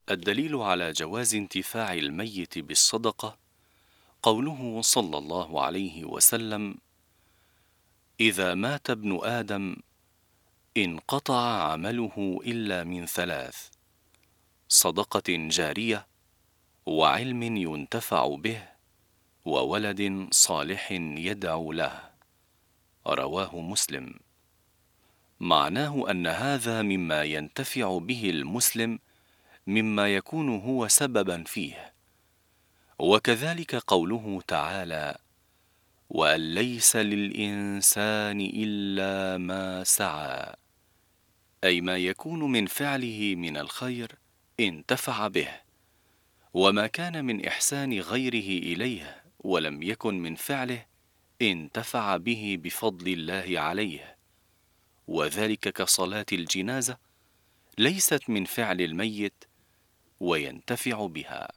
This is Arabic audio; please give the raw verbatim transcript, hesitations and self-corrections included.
الدليل على جواز انتفاع الميت بالصدقة قوله صلى الله عليه وسلم: إذا مات ابن آدم انقطع عمله إلا من ثلاث: صدقة جارية، وعلم ينتفع به، وولد صالح يدعو له. رواه مسلم. معناه أن هذا مما ينتفع به المسلم مما يكون هو سببا فيه. وكذلك قوله تعالى: وأن ليس للإنسان إلا ما سعى، أي ما يكون من فعله من الخير انتفع به، وما كان من إحسان غيره إليه ولم يكن من فعله انتفع به بفضل الله عليه. وذلك كصلاة الجنازة، ليست من فعل الميت وينتفع بها.